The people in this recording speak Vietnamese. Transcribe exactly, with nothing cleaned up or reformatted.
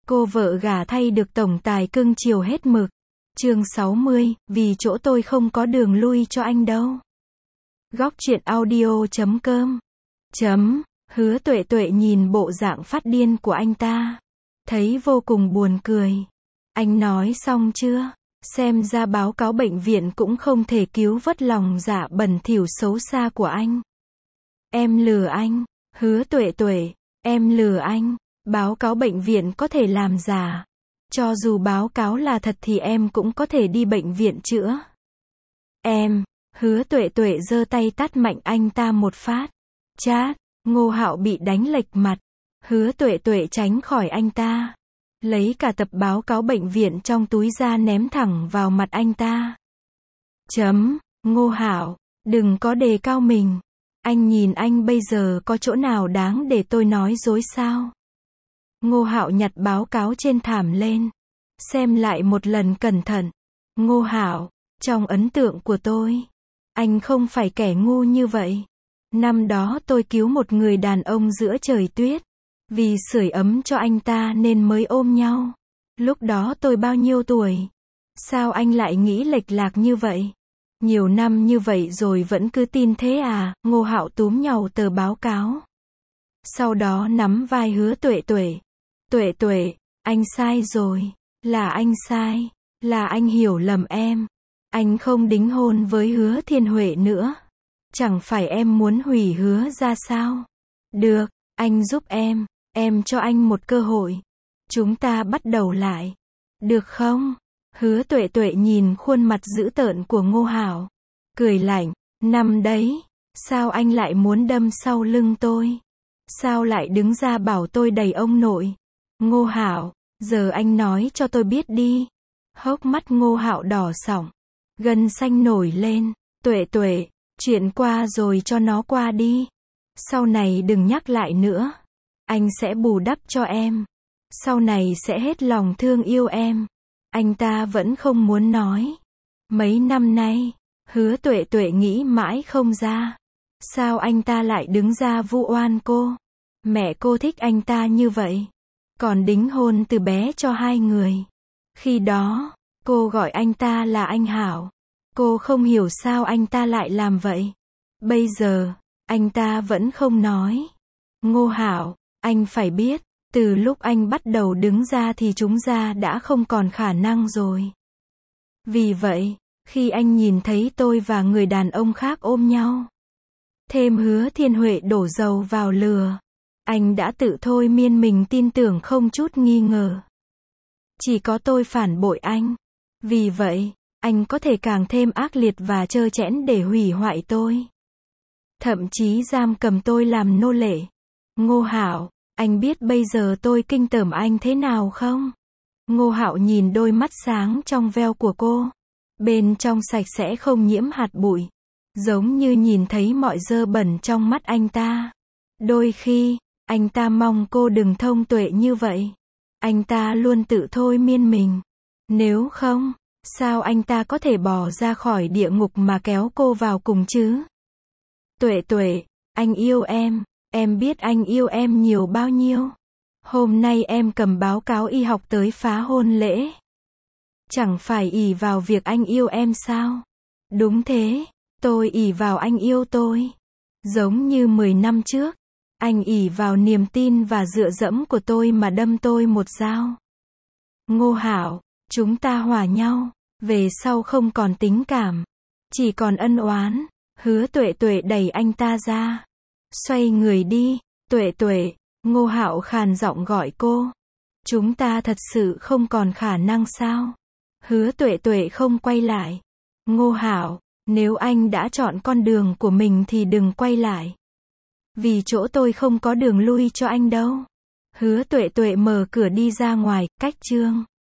Cô vợ gả thay được tổng tài cưng chiều hết mực. Chương sáu mươi, vì chỗ tôi không có đường lui cho anh đâu. Góc truyện audio chấm com. Chấm, Hứa Tuệ Tuệ nhìn bộ dạng phát điên của anh ta. Thấy vô cùng buồn cười. Anh nói xong chưa? Xem ra báo cáo bệnh viện cũng không thể cứu vớt lòng dạ bẩn thỉu xấu xa của anh. Em lừa anh. Hứa Tuệ Tuệ, em lừa anh. Báo cáo bệnh viện có thể làm giả. Cho dù báo cáo là thật thì em cũng có thể đi bệnh viện chữa. Em, Hứa Tuệ Tuệ giơ tay tát mạnh anh ta một phát. Chát, Ngô Hạo bị đánh lệch mặt. Hứa Tuệ Tuệ tránh khỏi anh ta. Lấy cả tập báo cáo bệnh viện trong túi ra ném thẳng vào mặt anh ta. Chấm, Ngô Hạo, đừng có đề cao mình. Anh nhìn anh bây giờ có chỗ nào đáng để tôi nói dối sao? Ngô Hạo nhặt báo cáo trên thảm lên. Xem lại một lần cẩn thận. Ngô Hạo, trong ấn tượng của tôi, anh không phải kẻ ngu như vậy. Năm đó tôi cứu một người đàn ông giữa trời tuyết. Vì sưởi ấm cho anh ta nên mới ôm nhau. Lúc đó tôi bao nhiêu tuổi? Sao anh lại nghĩ lệch lạc như vậy? Nhiều năm như vậy rồi vẫn cứ tin thế à? Ngô Hạo túm nhàu tờ báo cáo. Sau đó nắm vai Hứa Tuệ Tuệ. Tuệ Tuệ, anh sai rồi. Là anh sai. Là anh hiểu lầm em. Anh không đính hôn với Hứa Thiên Huệ nữa. Chẳng phải em muốn hủy hứa ra sao? Được, anh giúp em. Em cho anh một cơ hội. Chúng ta bắt đầu lại. Được không? Hứa Tuệ Tuệ nhìn khuôn mặt dữ tợn của Ngô Hạo. Cười lạnh. Năm đấy. Sao anh lại muốn đâm sau lưng tôi? Sao lại đứng ra bảo tôi đẩy ông nội? Ngô Hạo, giờ anh nói cho tôi biết đi. Hốc mắt Ngô Hạo đỏ sọng. Gân xanh nổi lên. Tuệ Tuệ, chuyện qua rồi cho nó qua đi. Sau này đừng nhắc lại nữa. Anh sẽ bù đắp cho em. Sau này sẽ hết lòng thương yêu em. Anh ta vẫn không muốn nói. Mấy năm nay, Hứa Tuệ Tuệ nghĩ mãi không ra. Sao anh ta lại đứng ra vu oan cô? Mẹ cô thích anh ta như vậy. Còn đính hôn từ bé cho hai người. Khi đó, cô gọi anh ta là anh Hảo. Cô không hiểu sao anh ta lại làm vậy. Bây giờ, anh ta vẫn không nói. Ngô Hạo, anh phải biết, từ lúc anh bắt đầu đứng ra thì chúng ta đã không còn khả năng rồi. Vì vậy, khi anh nhìn thấy tôi và người đàn ông khác ôm nhau, thêm Hứa Thiên Huệ đổ dầu vào lửa, anh đã tự thôi miên mình tin tưởng không chút nghi ngờ. Chỉ có tôi phản bội anh. Vì vậy, anh có thể càng thêm ác liệt và trơ trẽn để hủy hoại tôi. Thậm chí giam cầm tôi làm nô lệ. Ngô Hạo, anh biết bây giờ tôi kinh tởm anh thế nào không? Ngô Hạo nhìn đôi mắt sáng trong veo của cô. Bên trong sạch sẽ không nhiễm hạt bụi. Giống như nhìn thấy mọi dơ bẩn trong mắt anh ta. Đôi khi, anh ta mong cô đừng thông tuệ như vậy. Anh ta luôn tự thôi miên mình. Nếu không, sao anh ta có thể bỏ ra khỏi địa ngục mà kéo cô vào cùng chứ? Tuệ Tuệ, anh yêu em. Em biết anh yêu em nhiều bao nhiêu. Hôm nay em cầm báo cáo y học tới phá hôn lễ. Chẳng phải ỷ vào việc anh yêu em sao? Đúng thế, tôi ỷ vào anh yêu tôi. Giống như mười năm trước, anh ỷ vào niềm tin và dựa dẫm của tôi mà đâm tôi một dao. Ngô Hạo, chúng ta hòa nhau, về sau không còn tình cảm, chỉ còn ân oán. Hứa Tuệ Tuệ đẩy anh ta ra. Xoay người đi. Tuệ Tuệ, Ngô Hạo khàn giọng gọi cô. Chúng ta thật sự không còn khả năng sao? Hứa Tuệ Tuệ không quay lại. Ngô Hạo, nếu anh đã chọn con đường của mình thì đừng quay lại. Vì chỗ tôi không có đường lui cho anh đâu. Hứa Tuệ Tuệ mở cửa đi ra ngoài, cách chương.